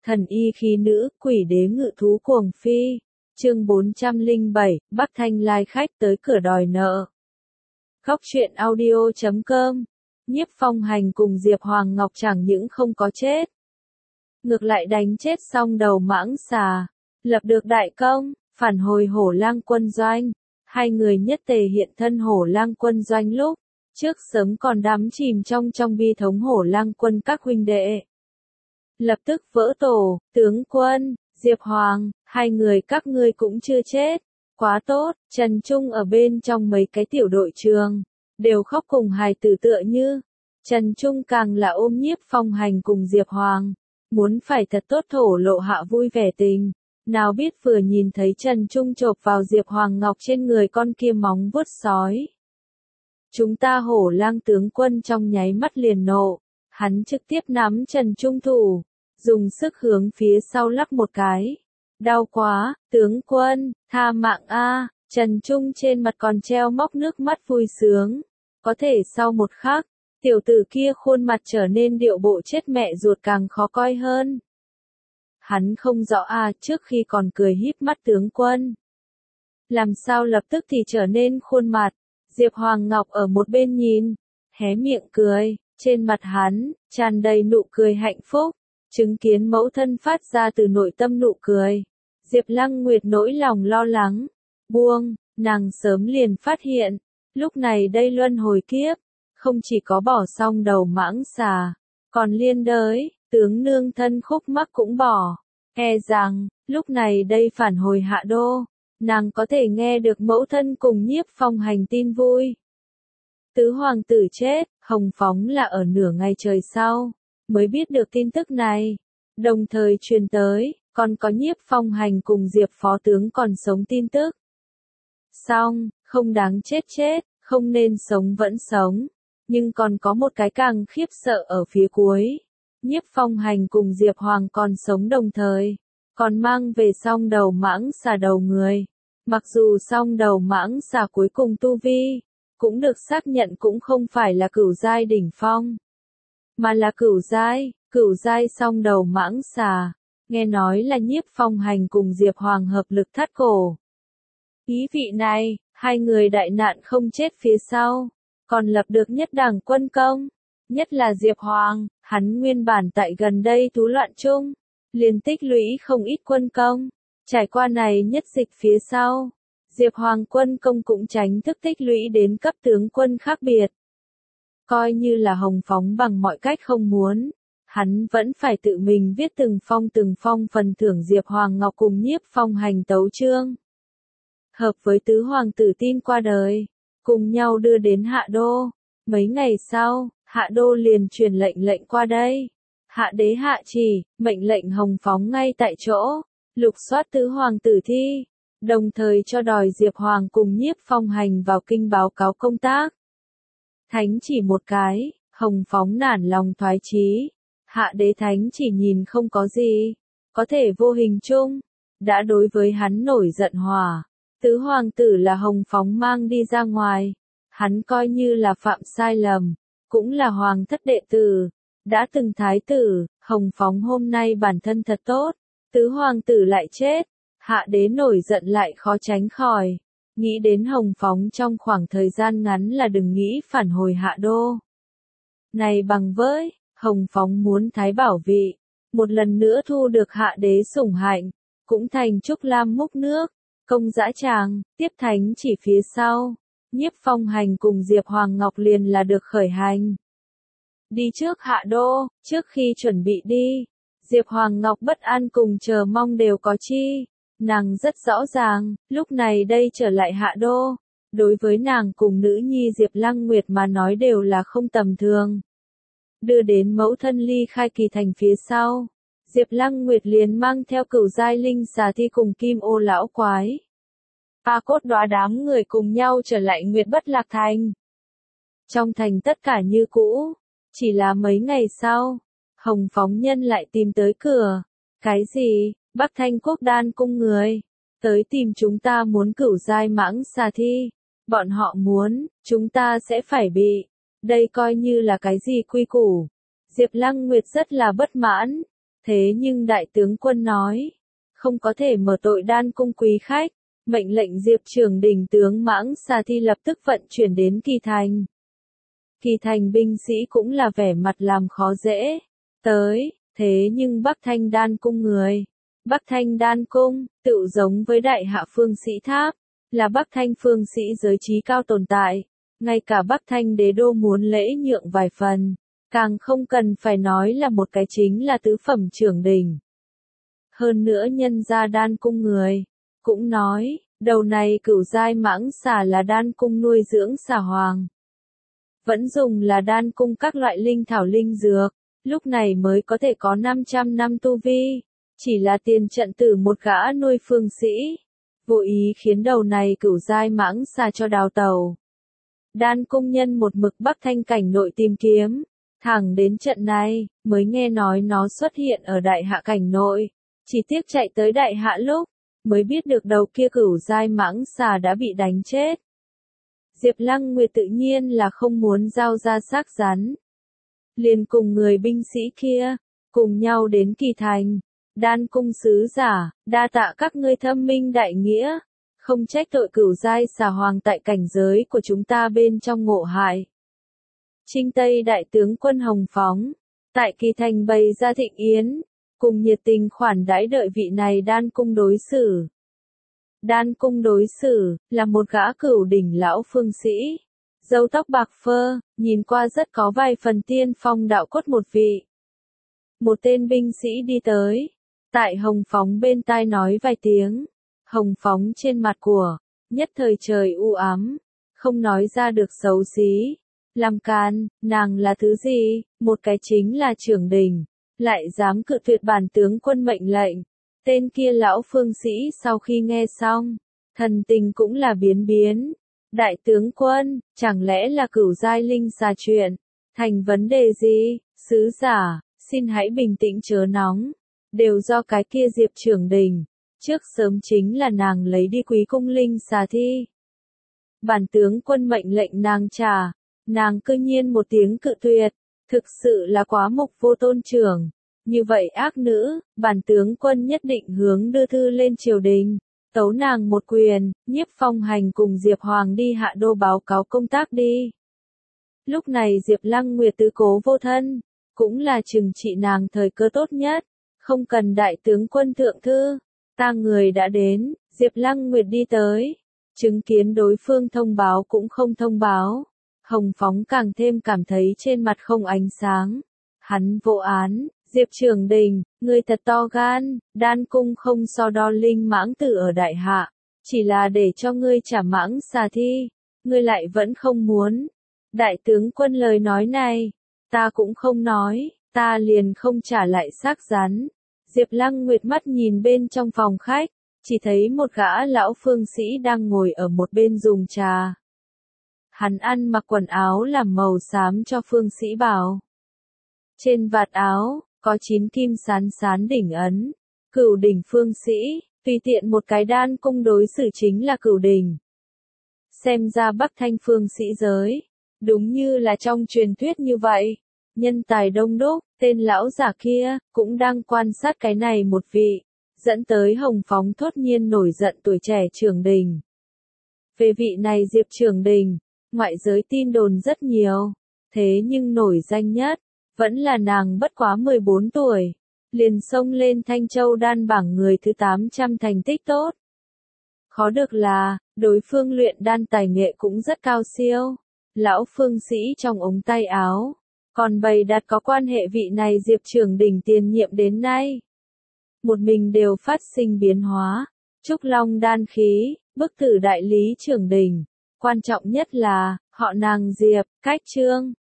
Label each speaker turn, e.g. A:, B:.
A: Thần y khí nữ, quỷ đế ngự thú cuồng phi. Chương 407, Bắc Thanh lai khách tới cửa đòi nợ. Góc truyện audio.com. Nhiếp Phong Hành cùng Diệp Hoàng Ngọc chẳng những không có chết, ngược lại đánh chết xong đầu mãng xà, lập được đại công, phản hồi Hổ Lang quân doanh. Hai người nhất tề hiện thân Hổ Lang quân doanh lúc trước sớm còn đắm chìm trong bi thống Hổ Lang quân các huynh đệ. Lập tức vỡ tổ, tướng quân, Diệp Hoàng, hai người các ngươi cũng chưa chết. Quá tốt, Trần Trung ở bên trong mấy cái tiểu đội trường, đều khóc cùng hài tử tựa như. Trần Trung càng là ôm Nhiếp Phong Hành cùng Diệp Hoàng, muốn phải thật tốt thổ lộ hạ vui vẻ tình. Nào biết vừa nhìn thấy Trần Trung chộp vào Diệp Hoàng Ngọc trên người con kia móng vuốt sói. Chúng ta Hổ Lang tướng quân trong nháy mắt liền nộ, hắn trực tiếp nắm Trần Trung thủ, dùng sức hướng phía sau lắc một cái. Đau quá, tướng quân, tha mạng a. Trần Trung trên mặt còn treo móc nước mắt vui sướng. Có thể sau một khắc, tiểu tử kia khuôn mặt trở nên điệu bộ chết mẹ ruột càng khó coi hơn. Hắn không rõ trước khi còn cười híp mắt tướng quân, làm sao lập tức thì trở nên khuôn mặt. Diệp Hoàng Ngọc ở một bên nhìn, hé miệng cười, trên mặt hắn tràn đầy nụ cười hạnh phúc, chứng kiến mẫu thân phát ra từ nội tâm nụ cười. Diệp Lăng Nguyệt nỗi lòng lo lắng buông, nàng sớm liền phát hiện, lúc này đây luân hồi kiếp, không chỉ có bỏ xong đầu mãng xà, còn liên đới, tướng nương thân khúc mắc cũng bỏ. E rằng, lúc này đây phản hồi Hạ Đô, nàng có thể nghe được mẫu thân cùng Nhiếp Phong Hành tin vui. Tứ hoàng tử chết, Hồng Phóng là ở nửa ngày trời sau, mới biết được tin tức này. Đồng thời truyền tới, còn có Nhiếp Phong Hành cùng Diệp phó tướng còn sống tin tức. Xong, không đáng chết, không nên sống vẫn sống. Nhưng còn có một cái càng khiếp sợ ở phía cuối. Nhiếp Phong Hành cùng Diệp Hoàng còn sống đồng thời, còn mang về song đầu mãng xà đầu người. Mặc dù song đầu mãng xà cuối cùng tu vi, cũng được xác nhận cũng không phải là cửu giai đỉnh phong, mà là cửu giai song đầu mãng xà. Nghe nói là Nhiếp Phong Hành cùng Diệp Hoàng hợp lực thắt cổ. Ý vị này, hai người đại nạn không chết phía sau, còn lập được nhất đẳng quân công. Nhất là Diệp Hoàng, hắn nguyên bản tại gần đây thú loạn chung, liền tích lũy không ít quân công. Trải qua này nhất dịch phía sau, Diệp Hoàng quân công cũng tránh thức tích lũy đến cấp tướng quân khác biệt. Coi như là Hồng Phóng bằng mọi cách không muốn, hắn vẫn phải tự mình viết từng phong phần thưởng Diệp Hoàng Ngọc cùng Nhiếp Phong Hành tấu chương. Hợp với tứ hoàng tử tin qua đời, cùng nhau đưa đến Hạ Đô. Mấy ngày sau, Hạ Đô liền truyền lệnh qua đây. Hạ đế hạ chỉ, mệnh lệnh Hồng Phóng ngay tại chỗ, lục soát tứ hoàng tử thi, đồng thời cho đòi Diệp Hoàng cùng Nhiếp Phong Hành vào kinh báo cáo công tác. Thánh chỉ một cái, Hồng Phóng nản lòng thoái chí. Hạ đế thánh chỉ nhìn không có gì, có thể vô hình chung đã đối với hắn nổi giận hỏa. Tứ hoàng tử là Hồng Phóng mang đi ra ngoài, hắn coi như là phạm sai lầm, cũng là hoàng thất đệ tử, đã từng thái tử. Hồng Phóng hôm nay bản thân thật tốt, tứ hoàng tử lại chết, hạ đế nổi giận lại khó tránh khỏi. Nghĩ đến Hồng Phóng trong khoảng thời gian ngắn là đừng nghĩ phản hồi Hạ Đô. Này bằng với, Hồng Phóng muốn thái bảo vị, một lần nữa thu được hạ đế sủng hạnh, cũng thành Trúc Lam múc nước, công dã tràng. Tiếp thánh chỉ phía sau, Nhiếp Phong Hành cùng Diệp Hoàng Ngọc liền là được khởi hành. Đi trước Hạ Đô, trước khi chuẩn bị đi, Diệp Hoàng Ngọc bất an cùng chờ mong đều có chi. Nàng rất rõ ràng, lúc này đây trở lại Hạ Đô, đối với nàng cùng nữ nhi Diệp Lăng Nguyệt mà nói đều là không tầm thường. Đưa đến mẫu thân ly khai Kỳ Thành phía sau, Diệp Lăng Nguyệt liền mang theo cửu giai linh xà thi cùng Kim Ô lão quái. Cốt đóa đám người cùng nhau trở lại Nguyệt Bất Lạc Thành. Trong thành tất cả như cũ, chỉ là mấy ngày sau, Hồng Phóng nhân lại tìm tới cửa. Cái gì? Bắc Thanh Quốc Đan cung người tới tìm chúng ta muốn cửu giai mãng xà thi. Bọn họ muốn, chúng ta sẽ phải bị. Đây coi như là cái gì quy củ? Diệp Lăng Nguyệt rất là bất mãn. Thế nhưng đại tướng quân nói, không có thể mở tội đan cung quý khách, mệnh lệnh Diệp Trường Đình tướng Mãng Xà Thi lập tức vận chuyển đến Kỳ Thành. Kỳ Thành binh sĩ cũng là vẻ mặt làm khó dễ, tới, thế nhưng Bắc Thanh đan cung người. Bắc Thanh đan cung, tự giống với đại hạ phương sĩ tháp, là Bắc Thanh phương sĩ giới trí cao tồn tại, ngay cả Bắc Thanh đế đô muốn lễ nhượng vài phần, càng không cần phải nói là một cái chính là tứ phẩm trưởng đình. Hơn nữa nhân gia đan cung người, cũng nói, đầu này cửu giai mãng xà là đan cung nuôi dưỡng xà hoàng. Vẫn dùng là đan cung các loại linh thảo linh dược, lúc này mới có thể có 500 năm tu vi, chỉ là tiền trận tử một gã nuôi phương sĩ, vô ý khiến đầu này cửu giai mãng xà cho đào tàu. Đan cung nhân một mực Bắc Thanh cảnh nội tìm kiếm, thẳng đến trận này, mới nghe nói nó xuất hiện ở đại hạ cảnh nội, chỉ tiếc chạy tới đại hạ lúc, mới biết được đầu kia cửu giai mãng xà đã bị đánh chết. Diệp Lăng Nguyệt tự nhiên là không muốn giao ra xác rắn. Liền cùng người binh sĩ kia, cùng nhau đến Kỳ Thành, đan cung sứ giả, đa tạ các ngươi thâm minh đại nghĩa, không trách tội cửu giai xà hoàng tại cảnh giới của chúng ta bên trong ngộ hại. Trinh Tây đại tướng quân Hồng Phóng, tại Kỳ Thành bày ra thịnh yến, cùng nhiệt tình khoản đãi đợi vị này đan cung đối xử. Đan cung đối xử, là một gã cửu đỉnh lão phương sĩ, râu tóc bạc phơ, nhìn qua rất có vài phần tiên phong đạo cốt một vị. Một tên binh sĩ đi tới, tại Hồng Phóng bên tai nói vài tiếng, Hồng Phóng trên mặt của, nhất thời trời u ám, không nói ra được xấu xí. Làm can, nàng là thứ gì, một cái chính là trưởng đình, lại dám cự tuyệt bản tướng quân mệnh lệnh. Tên kia lão phương sĩ sau khi nghe xong, thần tình cũng là biến biến. Đại tướng quân, chẳng lẽ là cửu giai linh xà chuyện, thành vấn đề gì, sứ giả, xin hãy bình tĩnh chớ nóng, đều do cái kia Diệp Trưởng Đình, trước sớm chính là nàng lấy đi quý cung linh xà thi. Bản tướng quân mệnh lệnh nàng trả, nàng cư nhiên một tiếng cự tuyệt, thực sự là quá mục vô tôn trưởng. Như vậy ác nữ, bản tướng quân nhất định hướng đưa thư lên triều đình, tấu nàng một quyền, Nhiếp Phong Hành cùng Diệp Hoàng đi hạ đô báo cáo công tác đi. Lúc này Diệp Lăng Nguyệt tứ cố vô thân, cũng là trừng trị nàng thời cơ tốt nhất, không cần đại tướng quân thượng thư, ta người đã đến, Diệp Lăng Nguyệt đi tới, chứng kiến đối phương thông báo cũng không thông báo, Hồng Phóng càng thêm cảm thấy trên mặt không ánh sáng, hắn vô án. Diệp Trường Đình, ngươi thật to gan, đan cung không so đo linh mãng tử ở đại hạ, chỉ là để cho ngươi trả mãng xà thi, ngươi lại vẫn không muốn. Đại tướng quân lời nói này, ta cũng không nói, ta liền không trả lại xác rắn. Diệp Lăng Nguyệt mắt nhìn bên trong phòng khách, chỉ thấy một gã lão phương sĩ đang ngồi ở một bên dùng trà. Hắn ăn mặc quần áo làm màu xám cho phương sĩ bảo. Trên vạt áo, có 9 kim sán sán đỉnh ấn, cửu đỉnh phương sĩ, tùy tiện một cái đan cung đối xử chính là cửu đỉnh. Xem ra Bắc Thanh phương sĩ giới, đúng như là trong truyền thuyết như vậy, nhân tài đông đúc, tên lão giả kia, cũng đang quan sát cái này một vị, dẫn tới Hồng Phóng thốt nhiên nổi giận tuổi trẻ Trường Đình. Về vị này Diệp Trường Đình, ngoại giới tin đồn rất nhiều, thế nhưng nổi danh nhất, vẫn là nàng bất quá 14 tuổi, liền xông lên Thanh Châu đan bảng người thứ 800 thành tích tốt. Khó được là, đối phương luyện đan tài nghệ cũng rất cao siêu, lão phương sĩ trong ống tay áo, còn bày đặt có quan hệ vị này Diệp Trường Đình tiền nhiệm đến nay. Một mình đều phát sinh biến hóa, trúc long đan khí, bức tử đại lý Trường Đình, quan trọng nhất là, họ nàng Diệp, cách trương.